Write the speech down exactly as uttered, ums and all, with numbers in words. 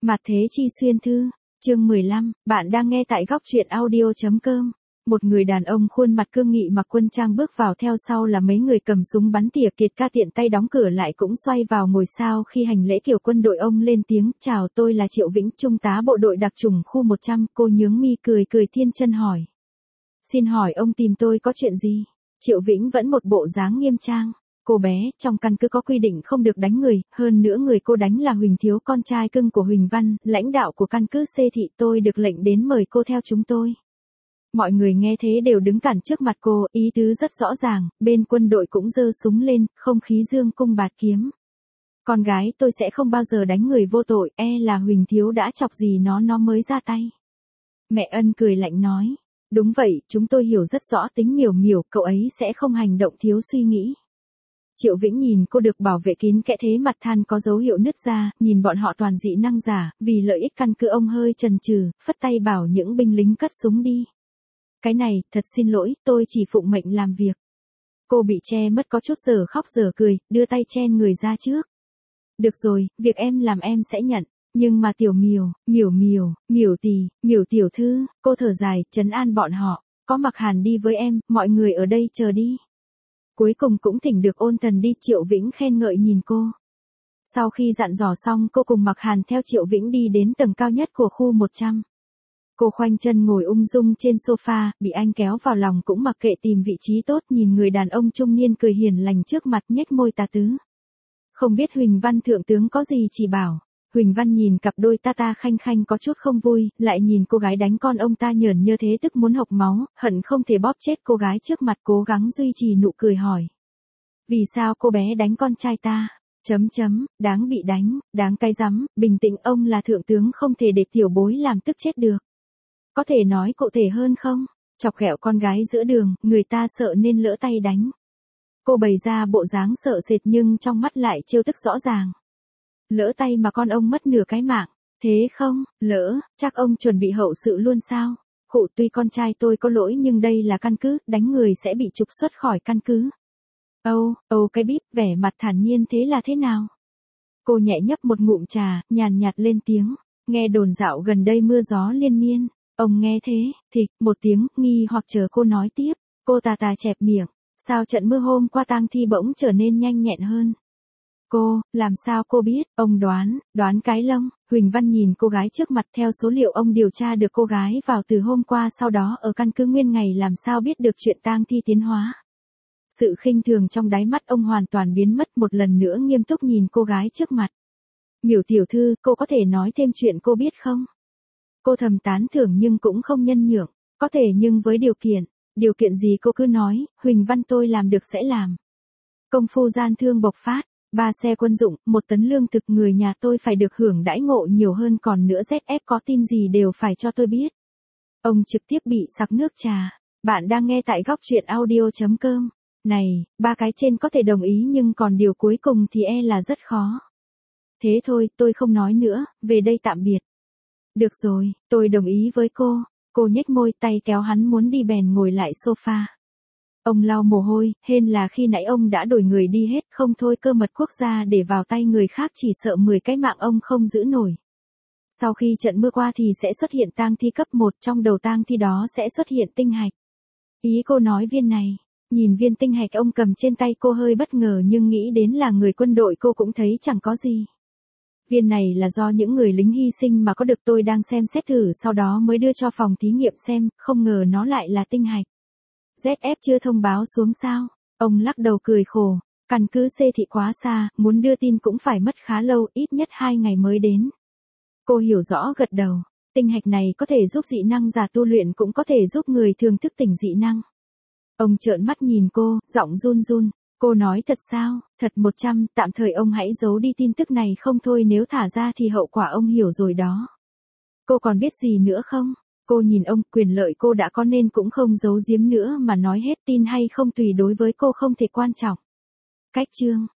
Mặt thế chi xuyên thư, chương mười lăm, bạn đang nghe tại góc truyện audio.com. Một người đàn ông khuôn mặt cương nghị mặc quân trang bước vào, theo sau là mấy người cầm súng bắn tỉa. Kiệt ca tiện tay đóng cửa lại cũng xoay vào ngồi. Sau khi hành lễ kiểu quân đội, ông lên tiếng, chào, tôi là Triệu Vĩnh, trung tá bộ đội đặc chủng khu một trăm. Cô nhướng mi cười cười thiên chân hỏi. Xin hỏi ông tìm tôi có chuyện gì? Triệu Vĩnh vẫn một bộ dáng nghiêm trang. Cô bé, trong căn cứ có quy định không được đánh người, hơn nữa người cô đánh là Huỳnh Thiếu, con trai cưng của Huỳnh Văn, lãnh đạo của căn cứ C thị. Tôi được lệnh đến mời cô theo chúng tôi. Mọi người nghe thế đều đứng cản trước mặt cô, ý tứ rất rõ ràng, bên quân đội cũng giơ súng lên, không khí dương cung bạt kiếm. Con gái tôi sẽ không bao giờ đánh người vô tội, e là Huỳnh Thiếu đã chọc gì nó nó mới ra tay. Mẹ Ân cười lạnh nói, đúng vậy, chúng tôi hiểu rất rõ tính Miểu Miểu, cậu ấy sẽ không hành động thiếu suy nghĩ. Triệu Vĩnh nhìn cô được bảo vệ kín kẽ, thế mặt than có dấu hiệu nứt ra, nhìn bọn họ toàn dị năng giả, vì lợi ích căn cứ ông hơi chần chừ, phất tay bảo những binh lính cất súng đi. Cái này, thật xin lỗi, tôi chỉ phụng mệnh làm việc. Cô bị che mất có chút giờ khóc giờ cười, đưa tay chen người ra trước. Được rồi, việc em làm em sẽ nhận, nhưng mà Tiểu Miểu, Miểu Miểu, Miểu tỷ, Miểu tiểu thư, cô thở dài, trấn an bọn họ, có Mặc Hàn đi với em, mọi người ở đây chờ đi. Cuối cùng cũng thỉnh được ôn thần đi. Triệu Vĩnh khen ngợi nhìn cô. Sau khi dặn dò xong, cô cùng Mặc Hàn theo Triệu Vĩnh đi đến tầng cao nhất của khu một trăm. Cô khoanh chân ngồi ung dung trên sofa, bị anh kéo vào lòng cũng mặc kệ, tìm vị trí tốt, nhìn người đàn ông trung niên cười hiền lành trước mặt, nhếch môi tà tứ. Không biết Huỳnh Văn thượng tướng có gì chỉ bảo. Huỳnh Văn nhìn cặp đôi ta ta khanh khanh có chút không vui, lại nhìn cô gái đánh con ông ta nhởn như thế tức muốn hộc máu, hận không thể bóp chết cô gái trước mặt, cố gắng duy trì nụ cười hỏi. Vì sao cô bé đánh con trai ta? Chấm chấm, đáng bị đánh, đáng cái rắm, bình tĩnh, ông là thượng tướng không thể để tiểu bối làm tức chết được. Có thể nói cụ thể hơn không? Chọc ghẹo con gái giữa đường, người ta sợ nên lỡ tay đánh. Cô bày ra bộ dáng sợ sệt nhưng trong mắt lại trêu tức rõ ràng. Lỡ tay mà con ông mất nửa cái mạng, thế không, lỡ, chắc ông chuẩn bị hậu sự luôn sao? Khụ, tuy con trai tôi có lỗi nhưng đây là căn cứ, đánh người sẽ bị trục xuất khỏi căn cứ. Âu, âu cái bíp, vẻ mặt thản nhiên thế là thế nào? Cô nhẹ nhấp một ngụm trà, nhàn nhạt lên tiếng, nghe đồn dạo gần đây mưa gió liên miên. Ông nghe thế, thịch, một tiếng, nghi hoặc chờ cô nói tiếp, cô tà tà chẹp miệng, sao trận mưa hôm qua tang thi bỗng trở nên nhanh nhẹn hơn? Cô, làm sao cô biết? Ông đoán, đoán cái lông. Huỳnh Văn nhìn cô gái trước mặt, theo số liệu ông điều tra được cô gái vào từ hôm qua, sau đó ở căn cứ nguyên ngày, làm sao biết được chuyện tang thi tiến hóa. Sự khinh thường trong đáy mắt ông hoàn toàn biến mất, một lần nữa nghiêm túc nhìn cô gái trước mặt. Miểu tiểu thư, cô có thể nói thêm chuyện cô biết không? Cô thầm tán thưởng nhưng cũng không nhân nhượng, có thể nhưng với điều kiện, điều kiện gì cô cứ nói, Huỳnh Văn tôi làm được sẽ làm. Công phu gian thương bộc phát, ba xe quân dụng, một tấn lương thực, người nhà tôi phải được hưởng đãi ngộ nhiều hơn, còn nữa Z F có tin gì đều phải cho tôi biết. Ông trực tiếp bị sặc nước trà, bạn đang nghe tại góc truyện audio.com, này, ba cái trên có thể đồng ý nhưng còn điều cuối cùng thì e là rất khó. Thế thôi, tôi không nói nữa, về đây tạm biệt. Được rồi, tôi đồng ý với cô. Cô nhếch môi, tay kéo hắn muốn đi bèn ngồi lại sofa. Ông lau mồ hôi, hên là khi nãy ông đã đổi người đi hết, không thôi cơ mật quốc gia để vào tay người khác chỉ sợ mười cái mạng ông không giữ nổi. Sau khi trận mưa qua thì sẽ xuất hiện tang thi cấp một, trong đầu tang thi đó sẽ xuất hiện tinh hạch. Ý cô nói viên này, nhìn viên tinh hạch ông cầm trên tay cô hơi bất ngờ nhưng nghĩ đến là người quân đội cô cũng thấy chẳng có gì. Viên này là do những người lính hy sinh mà có được, tôi đang xem xét thử sau đó mới đưa cho phòng thí nghiệm xem, không ngờ nó lại là tinh hạch. Z F chưa thông báo xuống sao? Ông lắc đầu cười khổ, căn cứ C thị quá xa, muốn đưa tin cũng phải mất khá lâu, ít nhất hai ngày mới đến. Cô hiểu rõ gật đầu, tinh hạch này có thể giúp dị năng giả tu luyện, cũng có thể giúp người thường thức tỉnh dị năng. Ông trợn mắt nhìn cô, giọng run run. Cô nói thật sao? Thật một trăm, tạm thời ông hãy giấu đi tin tức này không thôi nếu thả ra thì hậu quả ông hiểu rồi đó. Cô còn biết gì nữa không? Cô nhìn ông, quyền lợi cô đã có nên cũng không giấu giếm nữa mà nói hết, tin hay không tùy đối với cô không thể quan trọng. Cách chương.